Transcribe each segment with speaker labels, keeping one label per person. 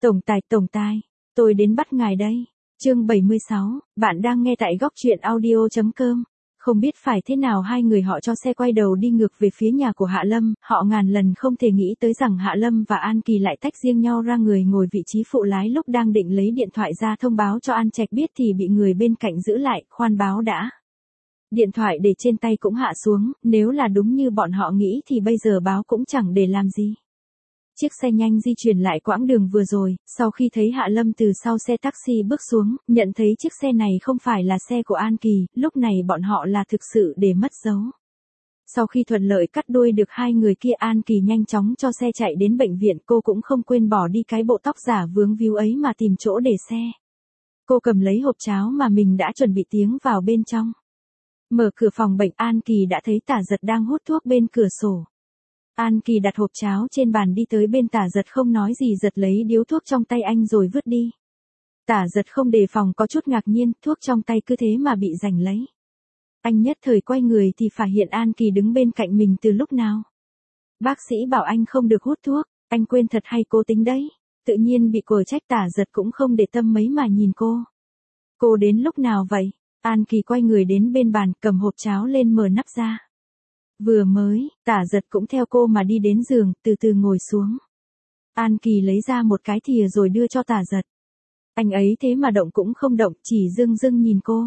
Speaker 1: Tổng tài, tôi đến bắt ngài đây. Chương 76, bạn đang nghe tại góc truyện audio.com. Không biết phải thế nào hai người họ cho xe quay đầu đi ngược về phía nhà của Hạ Lâm, họ ngàn lần không thể nghĩ tới rằng Hạ Lâm và An Kỳ lại tách riêng nhau ra, người ngồi vị trí phụ lái lúc đang định lấy điện thoại ra thông báo cho An Trạch biết thì bị người bên cạnh giữ lại, khoan báo đã. Điện thoại để trên tay cũng hạ xuống, nếu là đúng như bọn họ nghĩ thì bây giờ báo cũng chẳng để làm gì. Chiếc xe nhanh di chuyển lại quãng đường vừa rồi, sau khi thấy Hạ Lâm từ sau xe taxi bước xuống, nhận thấy chiếc xe này không phải là xe của An Kỳ, lúc này bọn họ là thực sự để mất dấu. Sau khi thuận lợi cắt đuôi được hai người kia, An Kỳ nhanh chóng cho xe chạy đến bệnh viện, cô cũng không quên bỏ đi cái bộ tóc giả vướng víu ấy mà tìm chỗ để xe. Cô cầm lấy hộp cháo mà mình đã chuẩn bị tiến vào bên trong. Mở cửa phòng bệnh, An Kỳ đã thấy Tả Giật đang hút thuốc bên cửa sổ. An Kỳ đặt hộp cháo trên bàn đi tới bên Tả Giật, không nói gì, giật lấy điếu thuốc trong tay anh rồi vứt đi. Tả Giật không đề phòng có chút ngạc nhiên, thuốc trong tay cứ thế mà bị giành lấy. Anh nhất thời quay người thì phát hiện An Kỳ đứng bên cạnh mình từ lúc nào. Bác sĩ bảo anh không được hút thuốc, anh quên thật hay cố tính đấy? Tự nhiên bị cô trách, Tả Giật cũng không để tâm mấy mà nhìn cô. Cô đến lúc nào vậy? An Kỳ quay người đến bên bàn, cầm hộp cháo lên mở nắp ra. Vừa mới, Tả Giật cũng theo cô mà đi đến giường, từ từ ngồi xuống. An Kỳ lấy ra một cái thìa rồi đưa cho Tả Giật. Anh ấy thế mà động cũng không động, chỉ dưng dưng nhìn cô.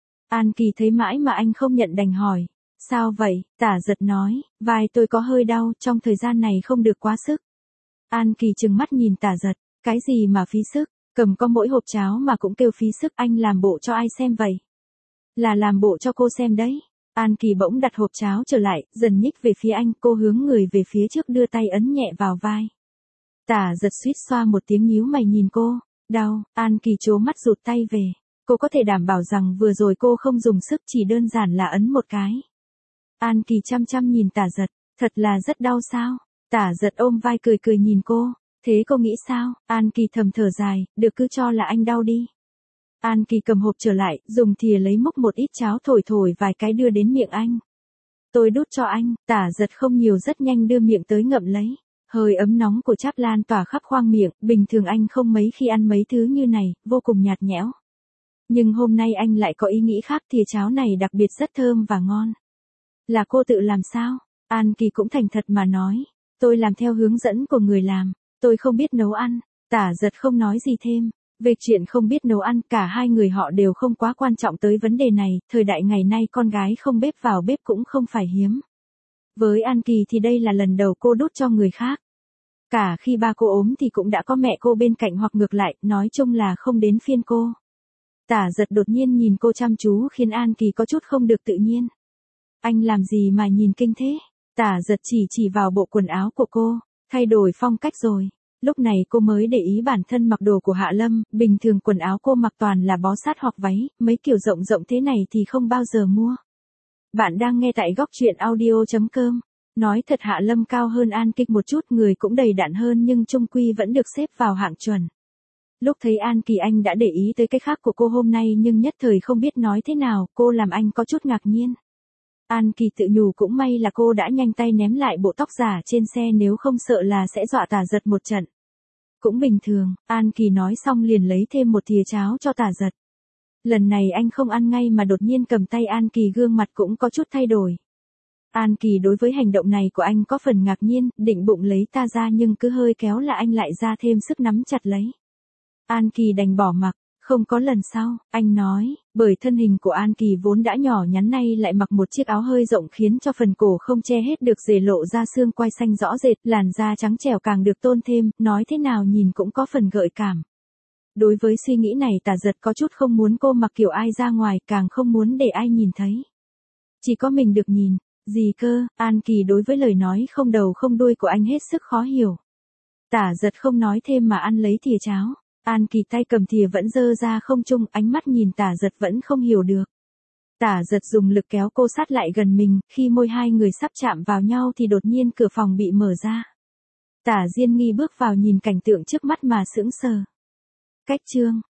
Speaker 1: An Kỳ thấy mãi mà anh không nhận đành hỏi. Sao vậy? Tả Giật nói, vai tôi có hơi đau, trong thời gian này không được quá sức. An Kỳ trừng mắt nhìn Tả Giật, cái gì mà phí sức, cầm có mỗi hộp cháo mà cũng kêu phí sức, anh làm bộ cho ai xem vậy? Là làm bộ cho cô xem đấy. An Kỳ bỗng đặt hộp cháo trở lại, dần nhích về phía anh, cô hướng người về phía trước đưa tay ấn nhẹ vào vai. Tả Giật suýt xoa một tiếng, nhíu mày nhìn cô. Đau? An Kỳ trố mắt rụt tay về. Cô có thể đảm bảo rằng vừa rồi cô không dùng sức, chỉ đơn giản là ấn một cái. An Kỳ chăm chăm nhìn Tả Giật, thật là rất đau sao? Tả Giật ôm vai cười cười nhìn cô. Thế cô nghĩ sao? An Kỳ thầm thở dài, được, cứ cho là anh đau đi. An Kỳ cầm hộp trở lại, dùng thìa lấy múc một ít cháo thổi thổi vài cái đưa đến miệng anh. Tôi đút cho anh. Tả Giật không nhiều, rất nhanh đưa miệng tới ngậm lấy. Hơi ấm nóng của cháp lan tỏa khắp khoang miệng, bình thường anh không mấy khi ăn mấy thứ như này, vô cùng nhạt nhẽo. Nhưng hôm nay anh lại có ý nghĩ khác, thìa cháo này đặc biệt rất thơm và ngon. Là cô tự làm sao? An Kỳ cũng thành thật mà nói. Tôi làm theo hướng dẫn của người làm, tôi không biết nấu ăn. Tả Giật không nói gì thêm. Về chuyện không biết nấu ăn, cả hai người họ đều không quá quan trọng tới vấn đề này, thời đại ngày nay con gái không bếp vào bếp cũng không phải hiếm. Với An Kỳ thì đây là lần đầu cô đút cho người khác. Cả khi ba cô ốm thì cũng đã có mẹ cô bên cạnh, hoặc ngược lại, nói chung là không đến phiên cô. Tả Giật đột nhiên nhìn cô chăm chú khiến An Kỳ có chút không được tự nhiên. Anh làm gì mà nhìn kinh thế? Tả Giật chỉ vào bộ quần áo của cô, thay đổi phong cách rồi. Lúc này cô mới để ý bản thân mặc đồ của Hạ Lâm, bình thường quần áo cô mặc toàn là bó sát hoặc váy, mấy kiểu rộng rộng thế này thì không bao giờ mua. Bạn đang nghe tại góc truyện audio.com. Nói thật, Hạ Lâm cao hơn An Kỳ một chút, người cũng đầy đặn hơn, nhưng chung quy vẫn được xếp vào hạng chuẩn. Lúc thấy An Kỳ, anh đã để ý tới cái khác của cô hôm nay, nhưng nhất thời không biết nói thế nào, cô làm anh có chút ngạc nhiên. An Kỳ tự nhủ cũng may là cô đã nhanh tay ném lại bộ tóc giả trên xe, nếu không sợ là sẽ dọa Tả Giật một trận. Cũng bình thường, An Kỳ nói xong liền lấy thêm một thìa cháo cho Tả Giật. Lần này anh không ăn ngay mà đột nhiên cầm tay An Kỳ, gương mặt cũng có chút thay đổi. An Kỳ đối với hành động này của anh có phần ngạc nhiên, định bụng lấy ta ra nhưng cứ hơi kéo là anh lại ra thêm sức nắm chặt lấy. An Kỳ đành bỏ mặc. Không có lần sau, anh nói, bởi thân hình của An Kỳ vốn đã nhỏ nhắn, nay lại mặc một chiếc áo hơi rộng khiến cho phần cổ không che hết được, rể lộ ra xương quai xanh rõ rệt, làn da trắng trẻo càng được tôn thêm, nói thế nào nhìn cũng có phần gợi cảm. Đối với suy nghĩ này, Tả Giật có chút không muốn cô mặc kiểu ai ra ngoài, càng không muốn để ai nhìn thấy. Chỉ có mình được nhìn. Gì cơ? An Kỳ đối với lời nói không đầu không đuôi của anh hết sức khó hiểu. Tả Giật không nói thêm mà ăn lấy thìa cháo. An Kỳ tay cầm thìa vẫn dơ ra không trung, ánh mắt nhìn Tả Giật vẫn không hiểu được. Tả Giật dùng lực kéo cô sát lại gần mình, khi môi hai người sắp chạm vào nhau thì đột nhiên cửa phòng bị mở ra. Tả Diên Nghi bước vào, nhìn cảnh tượng trước mắt mà sững sờ. Cách chương